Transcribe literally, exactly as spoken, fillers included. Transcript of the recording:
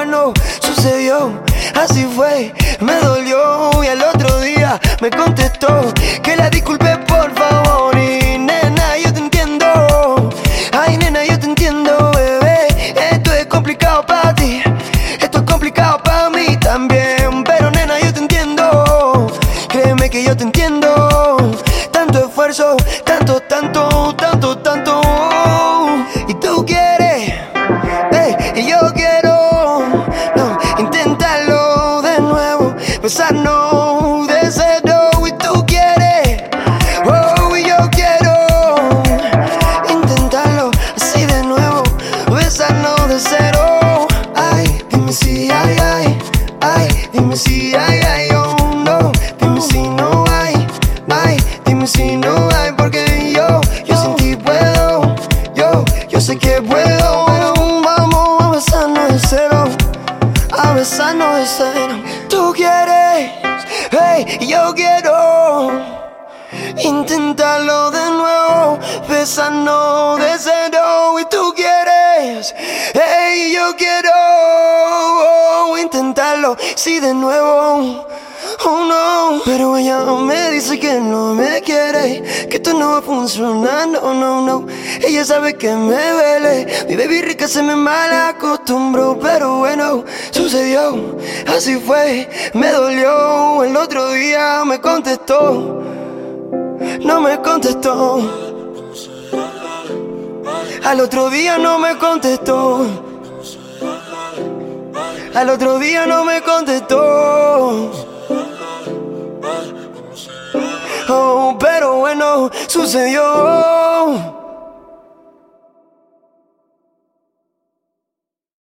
bueno, sucedió, así fue, me dolió. Y al otro día me contestó que la disculpe por favor. Y nena, yo te entiendo, ay nena, yo te entiendo, bebé. Esto es complicado para ti, esto es complicado para mí también. Pero nena, yo te entiendo, créeme que yo te entiendo. Tanto esfuerzo, tanto, tanto, tanto, tanto. Y tú quieres, hey, y yo quiero, no, inténtalo de nuevo, besarnos de cero. Y tú quieres, oh, y yo quiero, inténtalo así de nuevo, besarnos de cero. Ay, dime si hay, ay, ay, dime si hay, ay, oh no, dime si no hay, ay, dime si no hay, porque yo, yo sin ti puedo, yo, yo sé que puedo. Vamos a besarnos de cero, a besarnos de cero. Tú quieres, hey, yo quiero, inténtalo de nuevo, besarnos de cero. Y tú quieres, hey, yo quiero, intentarlo, sí, de nuevo. Oh no, pero ella me dice que no me quiere, que esto no va a funcionar, no, no, no. Ella sabe que me duele, mi baby rica se me mal acostumbró. Pero bueno, sucedió, así fue, me dolió. El otro día me contestó, no me contestó. Al otro día no me contestó, al otro día no me contestó. Oh, pero bueno, sucedió.